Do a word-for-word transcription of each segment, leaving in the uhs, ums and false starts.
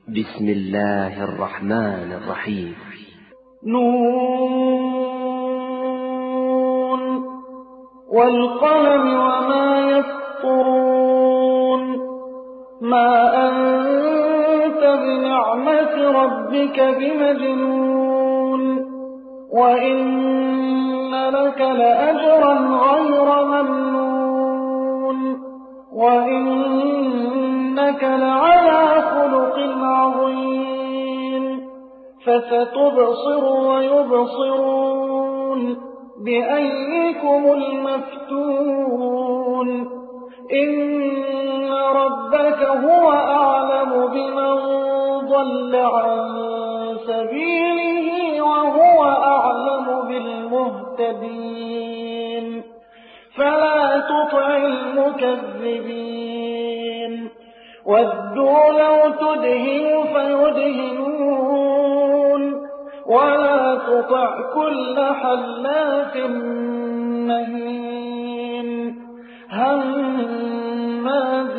بسم الله الرحمن الرحيم. نون والقلم وما يسطرون ما أنت بنعمة ربك بمجنون وإن لك لأجرا غير ممنون وإنك لعلى خلق عظيم فستبصر ويبصرون بأيكم المفتون إن ربك هو أعلم بمن ضل عن سبيله وهو أعلم بالمهتدين فلا تطع المكذبين ودوا لو تدهن فيدهنون ولا تطع كل حلاف مهين هماز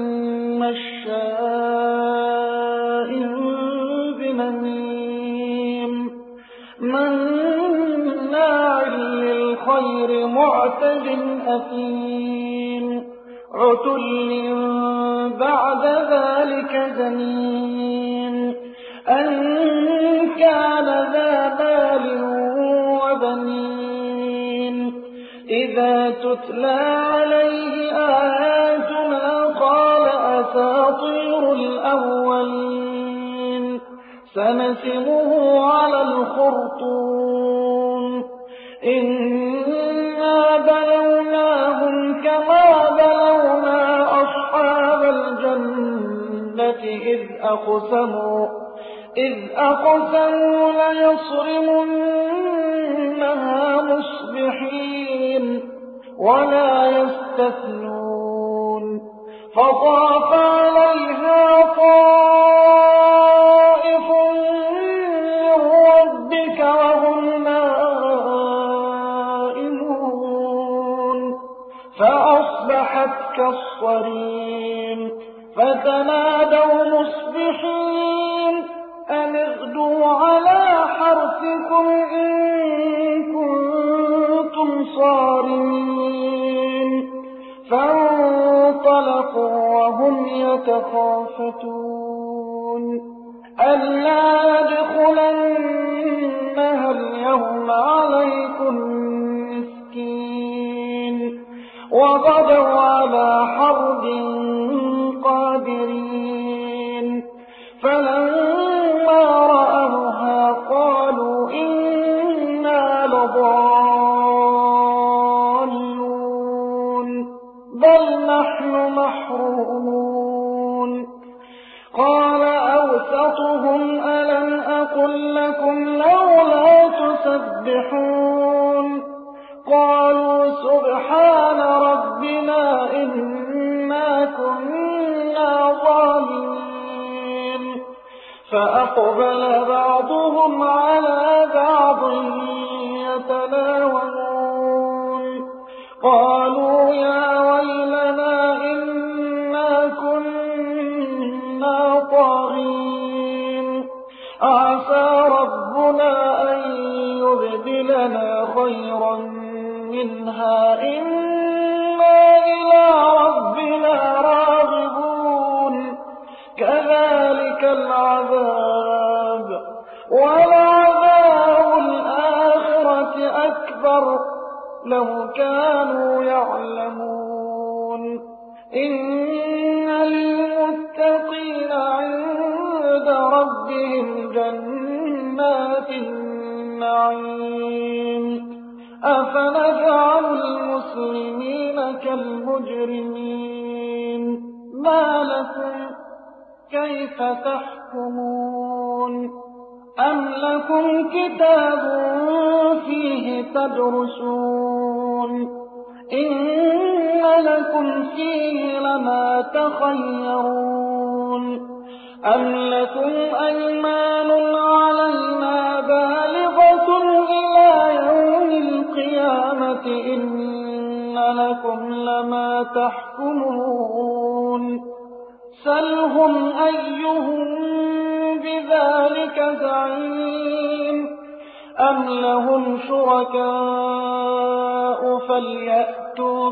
مشاء بنميم مناع للخير معتد أثيم عتل بعد ذلك زنيم أن كان ذا مال وبنين إذا تتلى عليه آياتنا قال أساطير الأولين سنسمه على الخرطوم إنا بلوناهم كما بلونا أصحاب الجنة إذ أقسموا إذ أقسموا ليصرمنها مصبحين ولا يستثنون فطاف عليها طائف من ربك وهم نائمون فأصبحت كالصريم فتنادوا مصبحين أن اغدوا على حرثكم إن كنتم صارمين فانطلقوا وهم يتخافتون ألا يدخلنها اليوم عليكم مسكين وغدوا على حرد قادرين فلما رأوها قالوا إنا لضالون بل نحن محرومون قال أوسطهم ألم أقل لكم لولا تسبحون قالوا سبحان ربنا إنا كنا ظالمين فأقبل بعضهم على بعض يتلاومون قالوا يا ويلنا إنا كنا طاغين عسى ربنا أن يبدلنا خيرا منها إنا إلى ربنا راغبون كذلك العذاب ولعذاب الآخرة أكبر لو كانوا يعلمون إن للمتقين عند ربهم جنات النعيم أفنجعل المسلمين كالمجرمين ما لكم كيف تحكمون أم لكم كتاب فيه تدرسون إن لكم فيه لما تخيرون أم لكم أيمان علينا بالغة إلى يوم القيامة إن لكم لما تحكمون سلهم أيهم إنك زعيم أم لهم شركاء فليأتوا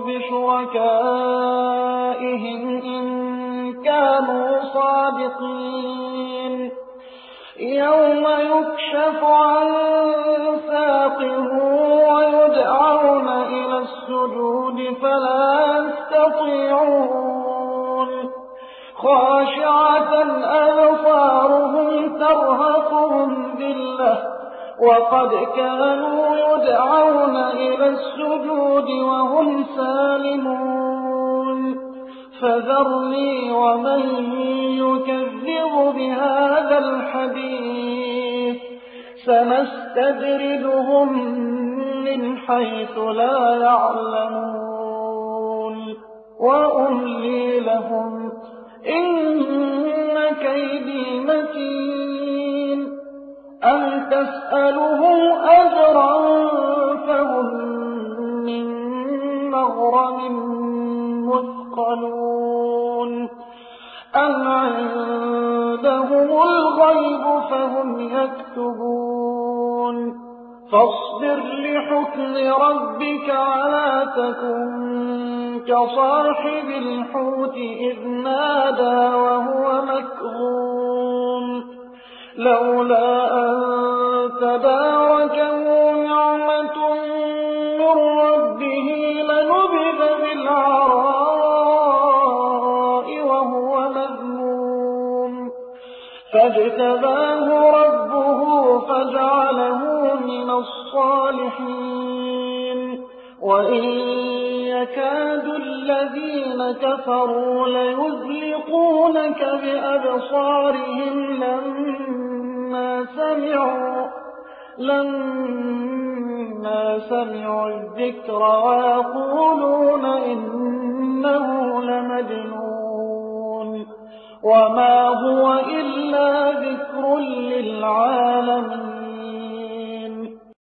بشركائهم إن كانوا صادقين يوم يكشف عن ساق ويدعون إلى السجود فلا يستطيعون خاشعة أبصارهم ترهقهم ذلة وقد كانوا يدعون إلى السجود وهم سالمون فذرني ومن يكذب بهذا الحديث سنستدرجهم من حيث لا يعلمون وأملي لهم إن كيدي متين أم تسألهم أجرا فهم من مغرم مثقلون أم عندهم الغيب فهم يكتبون فاصبر لحكم ربك ولا تكن كصاحب الحوت إذ نادى وهو مكظوم لولا أن تداركه نعمة من ربه لنبذ بالعراء وهو مذموم فاجتباه ربه فجعله من الصالحين وإن يكاد الذين كفروا ليزلقونك بأبصارهم لما سمعوا لما سمعوا الذكر ويقولون إنه لمجنون وما هو إلا ذكر للعالمين